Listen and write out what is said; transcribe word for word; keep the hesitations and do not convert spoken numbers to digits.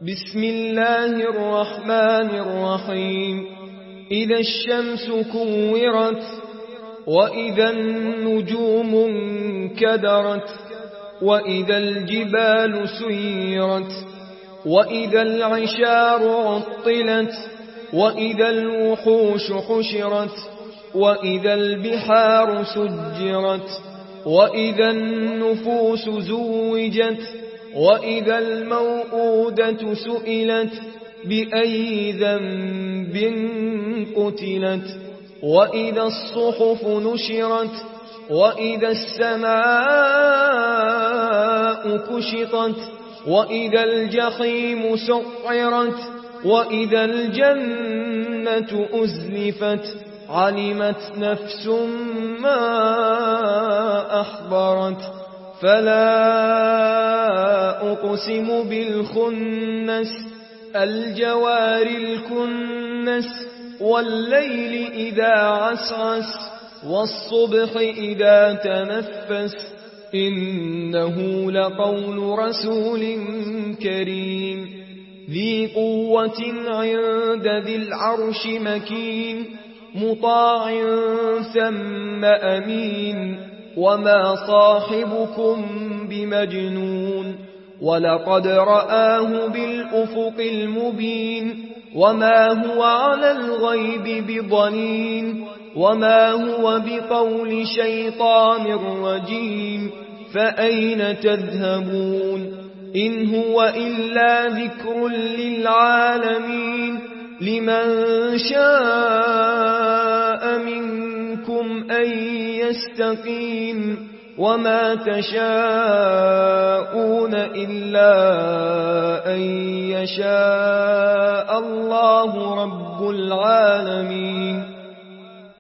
بسم الله الرحمن الرحيم إذا الشمس كورت وإذا النجوم انكدرت وإذا الجبال سيرت وإذا العشار عطلت وإذا الوحوش حشرت وإذا البحار سجرت وإذا النفوس زوجت وإذا الموءودة سئلت بأي ذنب قتلت وإذا الصحف نشرت وإذا السماء كشطت وإذا الجحيم سعرت وإذا الجنة أزلفت علمت نفس ما أحضرت فلا أقسم بالخنس الجوار الكنس والليل إذا عسعس والصبح إذا تنفس إنه لقول رسول كريم ذي قوة عند ذي العرش مكين مطاع ثم أمين وما صاحبكم بمجنون ولقد رآه بالأفق المبين وما هو على الغيب بضنين وما هو بقول شيطان رجيم فأين تذهبون إن هو إلا ذكر للعالمين لمن شاء منكم أن يستقيم وما تشاءون إلا أن يشاء الله رب العالمين